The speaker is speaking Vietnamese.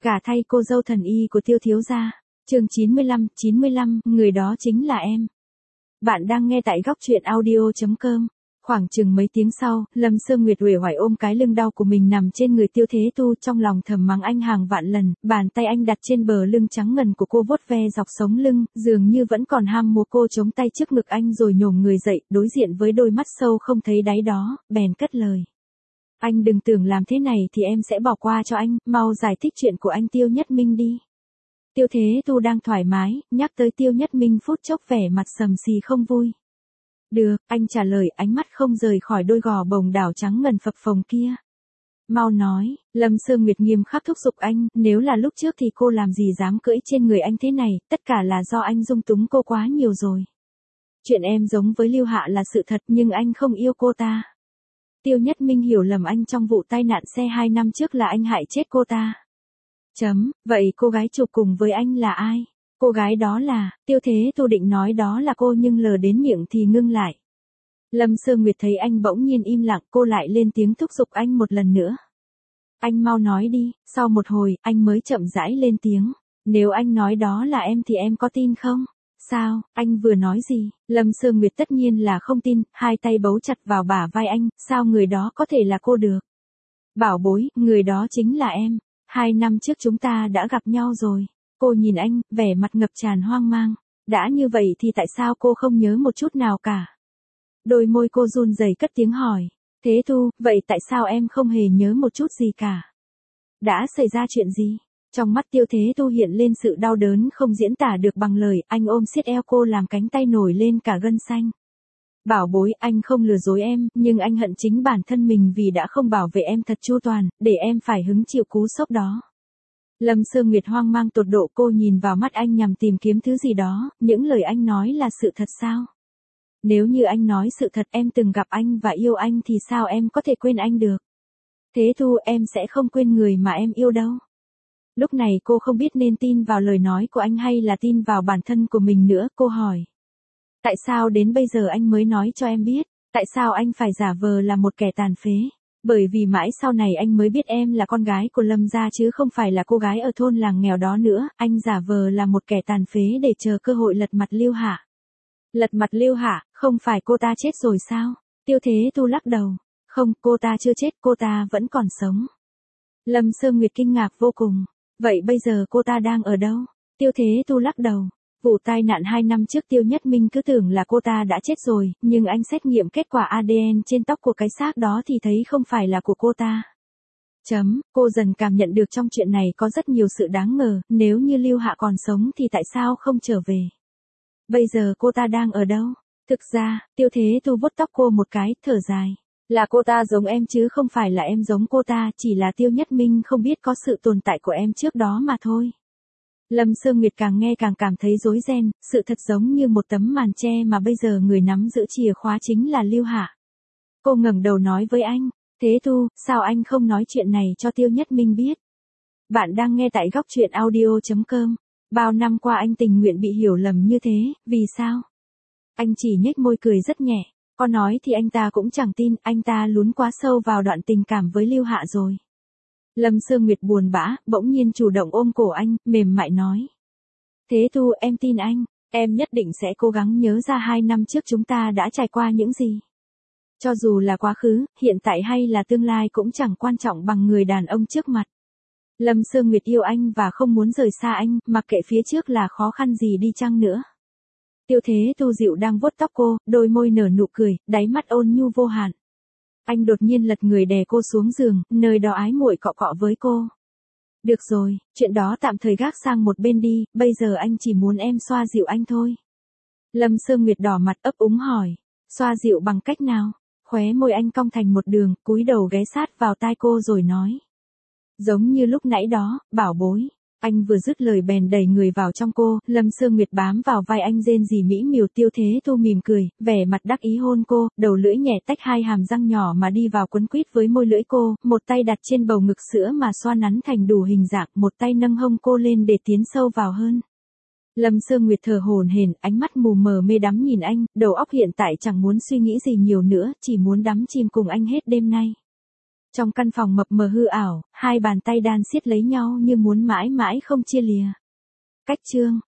Gả thay cô dâu thần y của Tiêu thiếu gia. Chương 95, người đó chính là em. Bạn đang nghe tại góc truyện audio.com. Khoảng chừng mấy tiếng sau, Lâm Sương Nguyệt uể oải ôm cái lưng đau của mình nằm trên người Tiêu Thế Tu, trong lòng thầm mắng anh hàng vạn lần, bàn tay anh đặt trên bờ lưng trắng ngần của cô vuốt ve dọc sống lưng, dường như vẫn còn ham mua cô chống tay trước ngực anh rồi nhổm người dậy, đối diện với đôi mắt sâu không thấy đáy đó, bèn cất lời. Anh đừng tưởng làm thế này thì em sẽ bỏ qua cho anh, mau giải thích chuyện của anh Tiêu Nhất Minh đi. Tiêu Thế Tu đang thoải mái, nhắc tới Tiêu Nhất Minh phút chốc vẻ mặt sầm xì không vui. Được, anh trả lời, ánh mắt không rời khỏi đôi gò bồng đảo trắng ngần phập phồng kia. Mau nói, Lâm Sương Nguyệt nghiêm khắc thúc giục anh, nếu là lúc trước thì cô làm gì dám cưỡi trên người anh thế này, tất cả là do anh dung túng cô quá nhiều rồi. Chuyện em giống với Lưu Hạ là sự thật nhưng anh không yêu cô ta. Tiêu Nhất Minh hiểu lầm anh trong vụ tai nạn xe 2 năm trước là anh hại chết cô ta. Vậy cô gái chụp cùng với anh là ai? Cô gái đó là, Tiêu Thế Tu định nói đó là cô nhưng lờ đến miệng thì ngưng lại. Lâm Sương Nguyệt thấy anh bỗng nhiên im lặng, cô lại lên tiếng thúc giục anh một lần nữa. Anh mau nói đi, sau một hồi, anh mới chậm rãi lên tiếng. Nếu anh nói đó là em thì em có tin không? Sao, anh vừa nói gì? Lâm Sương Nguyệt tất nhiên là không tin, hai tay bấu chặt vào bả vai anh, sao người đó có thể là cô được? Bảo bối, người đó chính là em. 2 năm trước chúng ta đã gặp nhau rồi. Cô nhìn anh, vẻ mặt ngập tràn hoang mang. Đã như vậy thì tại sao cô không nhớ một chút nào cả? Đôi môi cô run rẩy cất tiếng hỏi. Thế Tu, vậy tại sao em không hề nhớ một chút gì cả? Đã xảy ra chuyện gì? Trong mắt Tiêu Thế Tu hiện lên sự đau đớn không diễn tả được bằng lời, anh ôm siết eo cô làm cánh tay nổi lên cả gân xanh. Bảo bối, anh không lừa dối em, nhưng anh hận chính bản thân mình vì đã không bảo vệ em thật chu toàn, để em phải hứng chịu cú sốc đó. Lâm Sương Nguyệt hoang mang tột độ, cô nhìn vào mắt anh nhằm tìm kiếm thứ gì đó, những lời anh nói là sự thật sao? Nếu như anh nói sự thật em từng gặp anh và yêu anh thì sao em có thể quên anh được? Thế Tu, em sẽ không quên người mà em yêu đâu. Lúc này cô không biết nên tin vào lời nói của anh hay là tin vào bản thân của mình nữa, cô hỏi. Tại sao đến bây giờ anh mới nói cho em biết? Tại sao anh phải giả vờ là một kẻ tàn phế? Bởi vì mãi sau này anh mới biết em là con gái của Lâm gia chứ không phải là cô gái ở thôn làng nghèo đó nữa, anh giả vờ là một kẻ tàn phế để chờ cơ hội lật mặt Lưu Hạ. Lật mặt Lưu Hạ, không phải cô ta chết rồi sao? Tiêu Thế Tu lắc đầu. Không, cô ta chưa chết, cô ta vẫn còn sống. Lâm Sương Nguyệt kinh ngạc vô cùng. Vậy bây giờ cô ta đang ở đâu? Tiêu Thế Tu lắc đầu. Vụ tai nạn 2 năm trước Tiêu Nhất Minh cứ tưởng là cô ta đã chết rồi, nhưng anh xét nghiệm kết quả ADN trên tóc của cái xác đó thì thấy không phải là của cô ta. Cô dần cảm nhận được trong chuyện này có rất nhiều sự đáng ngờ, nếu như Lưu Hạ còn sống thì tại sao không trở về? Bây giờ cô ta đang ở đâu? Thực ra, Tiêu Thế Tu vuốt tóc cô một cái, thở dài. Là cô ta giống em chứ không phải là em giống cô ta, chỉ là Tiêu Nhất Minh không biết có sự tồn tại của em trước đó mà thôi. Lâm Sương Nguyệt càng nghe càng cảm thấy rối ren, sự thật giống như một tấm màn che mà bây giờ người nắm giữ chìa khóa chính là Lưu Hạ. Cô ngẩng đầu nói với anh, Thế Tu, sao anh không nói chuyện này cho Tiêu Nhất Minh biết? Bạn đang nghe tại góc truyện audio.com. Bao năm qua anh tình nguyện bị hiểu lầm như thế, vì sao? Anh chỉ nhếch môi cười rất nhẹ, có nói thì anh ta cũng chẳng tin, anh ta lún quá sâu vào đoạn tình cảm với Lưu Hạ rồi. Lâm Sương Nguyệt buồn bã, bỗng nhiên chủ động ôm cổ anh, mềm mại nói. Thế Tu, em tin anh, em nhất định sẽ cố gắng nhớ ra 2 năm trước chúng ta đã trải qua những gì. Cho dù là quá khứ, hiện tại hay là tương lai cũng chẳng quan trọng bằng người đàn ông trước mặt. Lâm Sương Nguyệt yêu anh và không muốn rời xa anh, mặc kệ phía trước là khó khăn gì đi chăng nữa. Tiêu Thế Tu dịu đang vuốt tóc cô, đôi môi nở nụ cười, đáy mắt ôn nhu vô hạn. Anh đột nhiên lật người đè cô xuống giường, nơi đó ái muội cọ cọ với cô. Được rồi, chuyện đó tạm thời gác sang một bên đi, bây giờ anh chỉ muốn em xoa dịu anh thôi. Lâm Sương Nguyệt đỏ mặt ấp úng hỏi, xoa dịu bằng cách nào? Khóe môi anh cong thành một đường, cúi đầu ghé sát vào tai cô rồi nói. Giống như lúc nãy đó, bảo bối. Anh vừa dứt lời bèn đẩy người vào trong cô, Lâm Sương Nguyệt bám vào vai anh rên rỉ mỹ miều. Tiêu Thế Tu mỉm cười, vẻ mặt đắc ý hôn cô, đầu lưỡi nhẹ tách hai hàm răng nhỏ mà đi vào quấn quýt với môi lưỡi cô, một tay đặt trên bầu ngực sữa mà xoa nắn thành đủ hình dạng, một tay nâng hông cô lên để tiến sâu vào hơn. Lâm Sương Nguyệt thở hổn hển, ánh mắt mù mờ mê đắm nhìn anh, đầu óc hiện tại chẳng muốn suy nghĩ gì nhiều nữa, chỉ muốn đắm chìm cùng anh hết đêm nay. Trong căn phòng mập mờ hư ảo, hai bàn tay đan siết lấy nhau như muốn mãi mãi không chia lìa. Cách chương